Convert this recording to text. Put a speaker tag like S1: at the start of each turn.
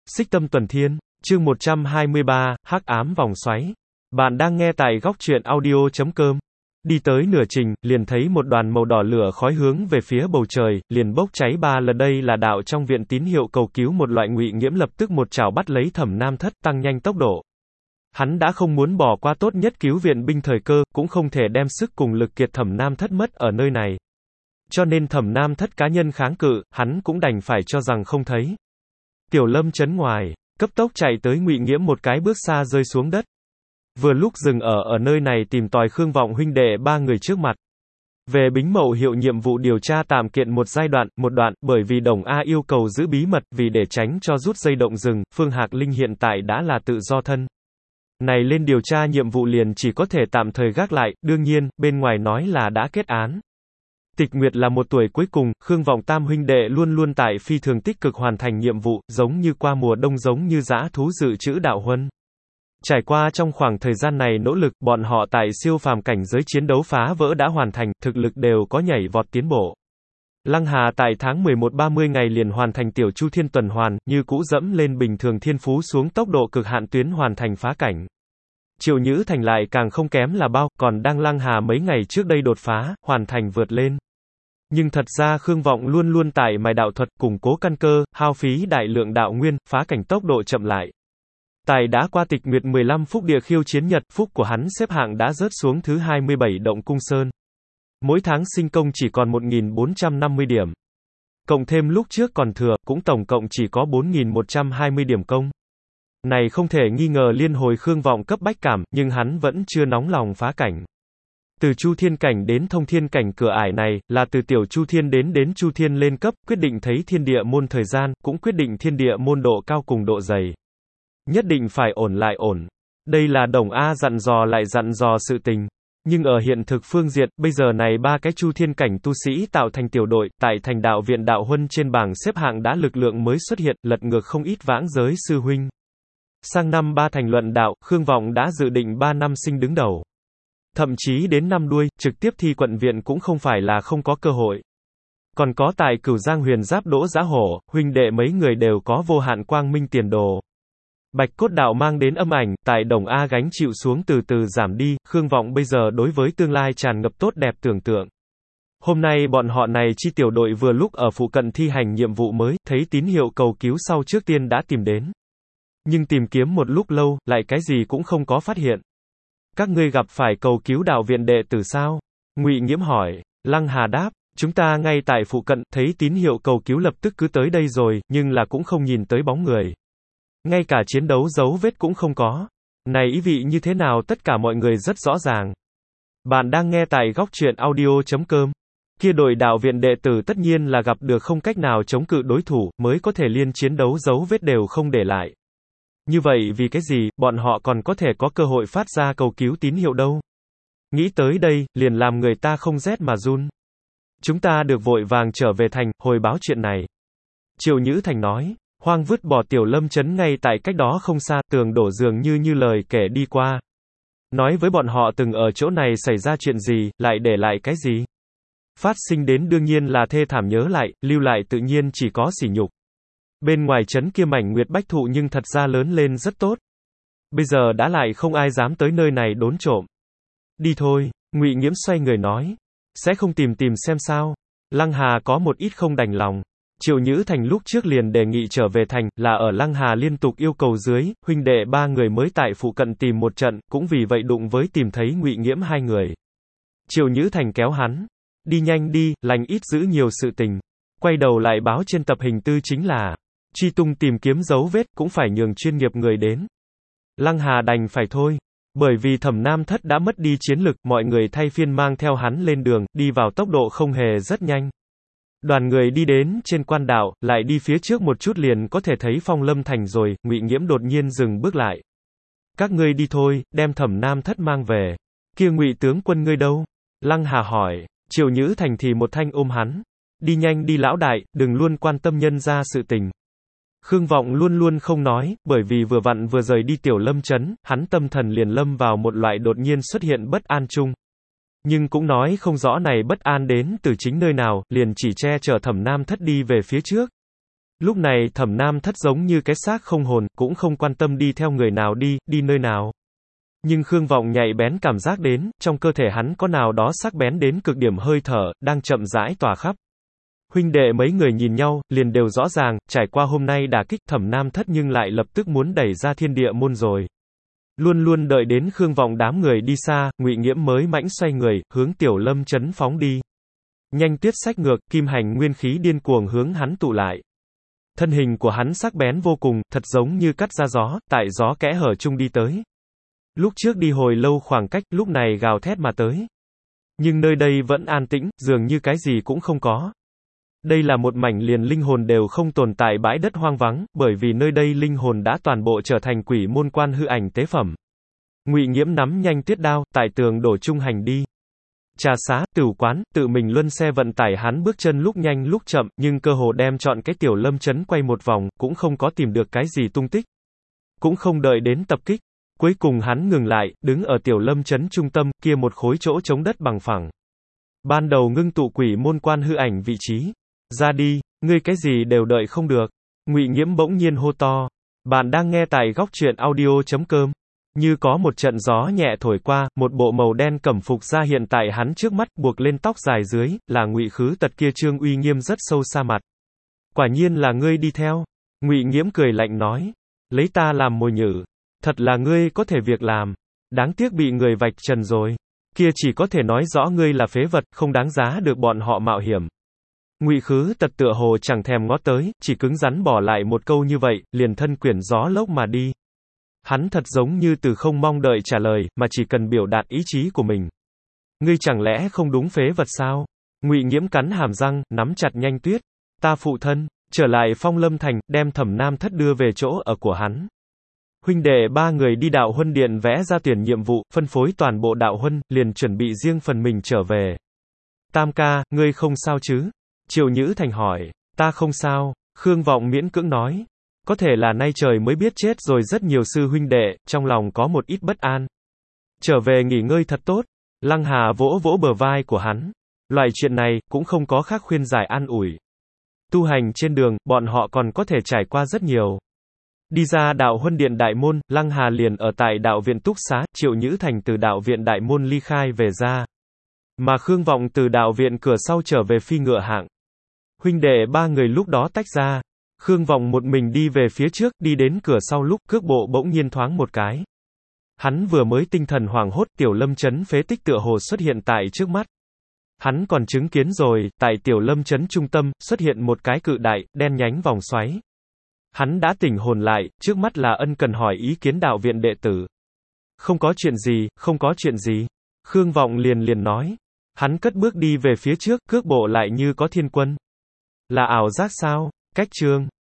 S1: Xích Tâm Tuần Thiên, chương 123, Hắc ám vòng xoáy. Bạn đang nghe tại góc truyện audio.com. Đi tới nửa trình, liền thấy một đoàn màu đỏ lửa khói hướng về phía bầu trời, liền bốc cháy 3 lần. Đây là đạo trong viện tín hiệu cầu cứu. Một loại Ngụy Nghiễm lập tức một chảo bắt lấy Thẩm Nam Thất, tăng nhanh tốc độ. Hắn đã không muốn bỏ qua tốt nhất cứu viện binh thời cơ, cũng không thể đem sức cùng lực kiệt Thẩm Nam Thất mất ở nơi này. Cho nên Thẩm Nam Thất cá nhân kháng cự, hắn cũng đành phải cho rằng không thấy. Tiểu Lâm trấn ngoài, cấp tốc chạy tới Ngụy Nghiễm một cái bước xa rơi xuống đất. Vừa lúc dừng ở nơi này tìm tòi Khương Vọng huynh đệ 3 người trước mặt. Về Bính Mậu hiệu nhiệm vụ điều tra tạm kiện một đoạn, bởi vì Đồng A yêu cầu giữ bí mật, vì để tránh cho rút dây động rừng, Phương Hạc Linh hiện tại đã là tự do thân. Này lên điều tra nhiệm vụ liền chỉ có thể tạm thời gác lại, đương nhiên, bên ngoài nói là đã kết án. Tịch Nguyệt là một tuổi cuối cùng, Khương Vọng tam huynh đệ luôn luôn tại phi thường tích cực hoàn thành nhiệm vụ, giống như qua mùa đông giống như dã thú dự trữ đạo huân. Trải qua trong khoảng thời gian này nỗ lực, bọn họ tại siêu phàm cảnh giới chiến đấu phá vỡ đã hoàn thành, thực lực đều có nhảy vọt tiến bộ. Lăng Hà tại tháng 11 30 ngày liền hoàn thành tiểu Chu Thiên tuần hoàn, như cũ dẫm lên bình thường thiên phú xuống tốc độ cực hạn tuyến hoàn thành phá cảnh. Triệu Nhữ Thành lại càng không kém là bao, còn đang Lăng Hà mấy ngày trước đây đột phá, hoàn thành vượt lên. Nhưng thật ra Khương Vọng luôn luôn tại mài đạo thuật, củng cố căn cơ, hao phí đại lượng đạo nguyên, phá cảnh tốc độ chậm lại. Tài đã qua Tịch Nguyệt 15 phút địa khiêu chiến nhật, phúc của hắn xếp hạng đã rớt xuống thứ 27 động cung sơn. Mỗi tháng sinh công chỉ còn 1.450 điểm. Cộng thêm lúc trước còn thừa, cũng tổng cộng chỉ có 4.120 điểm công. Này không thể nghi ngờ liên hồi Khương Vọng cấp bách cảm, nhưng hắn vẫn chưa nóng lòng phá cảnh. Từ Chu Thiên cảnh đến Thông Thiên cảnh cửa ải này, là từ tiểu Chu Thiên đến Chu Thiên lên cấp, quyết định thấy thiên địa môn thời gian, cũng quyết định thiên địa môn độ cao cùng độ dày. Nhất định phải ổn lại ổn. Đây là Đồng A dặn dò lại dặn dò sự tình. Nhưng ở hiện thực phương diện, bây giờ này 3 cái Chu Thiên cảnh tu sĩ tạo thành tiểu đội, tại thành đạo viện đạo huân trên bảng xếp hạng đã lực lượng mới xuất hiện, lật ngược không ít vãng giới sư huynh. Sang năm 3 thành luận đạo, Khương Vọng đã dự định 3 năm sinh đứng đầu. Thậm chí đến năm đuôi, trực tiếp thi quận viện cũng không phải là không có cơ hội. Còn có tại Cửu Giang Huyền Giáp Đỗ Giá Hổ, huynh đệ mấy người đều có vô hạn quang minh tiền đồ. Bạch Cốt Đạo mang đến âm ảnh, tại Đồng A gánh chịu xuống từ từ giảm đi, Khương Vọng bây giờ đối với tương lai tràn ngập tốt đẹp tưởng tượng. Hôm nay bọn họ này chi tiểu đội vừa lúc ở phụ cận thi hành nhiệm vụ mới, thấy tín hiệu cầu cứu sau trước tiên đã tìm đến. Nhưng tìm kiếm một lúc lâu, lại cái gì cũng không có phát hiện. Các ngươi gặp phải cầu cứu đạo viện đệ tử sao? Ngụy Nghiễm hỏi. Lăng Hà đáp, chúng ta ngay tại phụ cận, thấy tín hiệu cầu cứu lập tức cứ tới đây rồi, nhưng là cũng không nhìn tới bóng người. Ngay cả chiến đấu dấu vết cũng không có. Này ý vị như thế nào tất cả mọi người rất rõ ràng. Bạn đang nghe tại góc truyện audio.com. Kia đội đạo viện đệ tử tất nhiên là gặp được không cách nào chống cự đối thủ, mới có thể liên chiến đấu dấu vết đều không để lại. Như vậy vì cái gì, bọn họ còn có thể có cơ hội phát ra cầu cứu tín hiệu đâu. Nghĩ tới đây, liền làm người ta không rét mà run. Chúng ta được vội vàng trở về thành, hồi báo chuyện này. Triệu Nhữ Thành nói, hoang vứt bỏ tiểu Lâm trấn ngay tại cách đó không xa, tường đổ dường như lời kể đi qua. Nói với bọn họ từng ở chỗ này xảy ra chuyện gì, lại để lại cái gì. Phát sinh đến đương nhiên là thê thảm nhớ lại, lưu lại tự nhiên chỉ có sỉ nhục. Bên ngoài trấn kia mảnh nguyệt bách thụ nhưng thật ra lớn lên rất tốt. Bây giờ đã lại không ai dám tới nơi này đốn trộm. Đi thôi, Ngụy Nghiễm xoay người nói. Sẽ không tìm xem sao. Lăng Hà có một ít không đành lòng. Triệu Nhữ Thành lúc trước liền đề nghị trở về thành, là ở Lăng Hà liên tục yêu cầu dưới, huynh đệ 3 người mới tại phụ cận tìm một trận, cũng vì vậy đụng với tìm thấy Ngụy Nghiễm 2 người. Triệu Nhữ Thành kéo hắn. Đi nhanh đi, lành ít giữ nhiều sự tình. Quay đầu lại báo trên tập hình tư chính là truy tung tìm kiếm dấu vết, cũng phải nhường chuyên nghiệp người đến. Lăng Hà đành phải thôi. Bởi vì Thẩm Nam Thất đã mất đi chiến lực, mọi người thay phiên mang theo hắn lên đường, đi vào tốc độ không hề rất nhanh. Đoàn người đi đến trên quan đạo, lại đi phía trước một chút liền có thể thấy Phong Lâm thành rồi, Ngụy Nghiễm đột nhiên dừng bước lại. Các ngươi đi thôi, đem Thẩm Nam Thất mang về. Kia Ngụy tướng quân ngươi đâu? Lăng Hà hỏi. Triệu Nhữ Thành thì một thanh ôm hắn. Đi nhanh đi lão đại, đừng luôn quan tâm nhân ra sự tình. Khương Vọng luôn luôn không nói, bởi vì vừa vặn vừa rời đi tiểu Lâm trấn, hắn tâm thần liền lâm vào một loại đột nhiên xuất hiện bất an chung. Nhưng cũng nói không rõ này bất an đến từ chính nơi nào, liền chỉ che chở Thẩm Nam Thất đi về phía trước. Lúc này Thẩm Nam Thất giống như cái xác không hồn, cũng không quan tâm đi theo người nào đi nơi nào. Nhưng Khương Vọng nhạy bén cảm giác đến, trong cơ thể hắn có nào đó sắc bén đến cực điểm hơi thở, đang chậm rãi tỏa khắp. Huynh đệ mấy người nhìn nhau, liền đều rõ ràng, trải qua hôm nay đả kích Thẩm Nam Thất nhưng lại lập tức muốn đẩy ra thiên địa môn rồi. Luôn luôn đợi đến Khương Vọng đám người đi xa, Ngụy Nghiễm mới mãnh xoay người, hướng Tiểu Lâm trấn phóng đi. Nhanh tuyết sách ngược, kim hành nguyên khí điên cuồng hướng hắn tụ lại. Thân hình của hắn sắc bén vô cùng, thật giống như cắt ra gió, tại gió kẽ hở chung đi tới. Lúc trước đi hồi lâu khoảng cách, lúc này gào thét mà tới. Nhưng nơi đây vẫn an tĩnh, dường như cái gì cũng không có. Đây là một mảnh liền linh hồn đều không tồn tại bãi đất hoang vắng, bởi vì nơi đây linh hồn đã toàn bộ trở thành quỷ môn quan hư ảnh tế phẩm. Ngụy Nghiễm nắm nhanh tuyết đao, tại tường đổ trung hành đi. Trà xá, tửu quán, tự mình luân xe vận tải hắn bước chân lúc nhanh lúc chậm, nhưng cơ hồ đem chọn cái Tiểu Lâm trấn quay một vòng, cũng không có tìm được cái gì tung tích. Cũng không đợi đến tập kích. Cuối cùng hắn ngừng lại, đứng ở Tiểu Lâm trấn trung tâm, kia một khối chỗ trống đất bằng phẳng. Ban đầu ngưng tụ quỷ môn quan hư ảnh vị trí. Ra đi, ngươi cái gì đều đợi không được. Ngụy Nghiễm bỗng nhiên hô to. Bạn đang nghe tại góc truyện audio.com. Như có một trận gió nhẹ thổi qua, một bộ màu đen cẩm phục ra hiện tại hắn trước mắt, buộc lên tóc dài dưới, là Ngụy Khứ Tật kia trương uy nghiêm rất sâu xa mặt. Quả nhiên là ngươi đi theo. Ngụy Nghiễm cười lạnh nói. Lấy ta làm mồi nhử. Thật là ngươi có thể việc làm. Đáng tiếc bị người vạch trần rồi. Kia chỉ có thể nói rõ ngươi là phế vật, không đáng giá được bọn họ mạo hiểm. Ngụy Khứ Tật tựa hồ chẳng thèm ngó tới, chỉ cứng rắn bỏ lại một câu như vậy, liền thân quyển gió lốc mà đi. Hắn thật giống như từ không mong đợi trả lời, mà chỉ cần biểu đạt ý chí của mình. Ngươi chẳng lẽ không đúng phế vật sao? Ngụy Nghiễm cắn hàm răng, nắm chặt nhanh tuyết. Ta phụ thân, trở lại Phong Lâm Thành, đem Thẩm Nam Thất đưa về chỗ ở của hắn. Huynh đệ ba người đi đạo huân điện vẽ ra tuyển nhiệm vụ, phân phối toàn bộ đạo huân, liền chuẩn bị riêng phần mình trở về. Tam ca, ngươi không sao chứ? Triệu Nhữ Thành hỏi. Ta không sao, Khương Vọng miễn cưỡng nói. Có thể là nay trời mới biết chết rồi rất nhiều sư huynh đệ, trong lòng có một ít bất an. Trở về nghỉ ngơi thật tốt. Lăng Hà vỗ vỗ bờ vai của hắn. Loại chuyện này, cũng không có khác khuyên giải an ủi. Tu hành trên đường, bọn họ còn có thể trải qua rất nhiều. Đi ra đạo huân điện đại môn, Lăng Hà liền ở tại đạo viện túc xá, Triệu Nhữ Thành từ đạo viện đại môn ly khai về ra. Mà Khương Vọng từ đạo viện cửa sau trở về phi ngựa hạng. Huynh đệ ba người lúc đó tách ra. Khương Vọng một mình đi về phía trước, đi đến cửa sau lúc cước bộ bỗng nhiên thoáng một cái. Hắn vừa mới tinh thần hoảng hốt, Tiểu Lâm trấn phế tích tựa hồ xuất hiện tại trước mắt. Hắn còn chứng kiến rồi, tại Tiểu Lâm trấn trung tâm, xuất hiện một cái cự đại, đen nhánh vòng xoáy. Hắn đã tỉnh hồn lại, trước mắt là ân cần hỏi ý kiến đạo viện đệ tử. Không có chuyện gì, không có chuyện gì. Khương Vọng liền nói. Hắn cất bước đi về phía trước, cước bộ lại như có thiên quân. Là ảo giác sao? Cách chương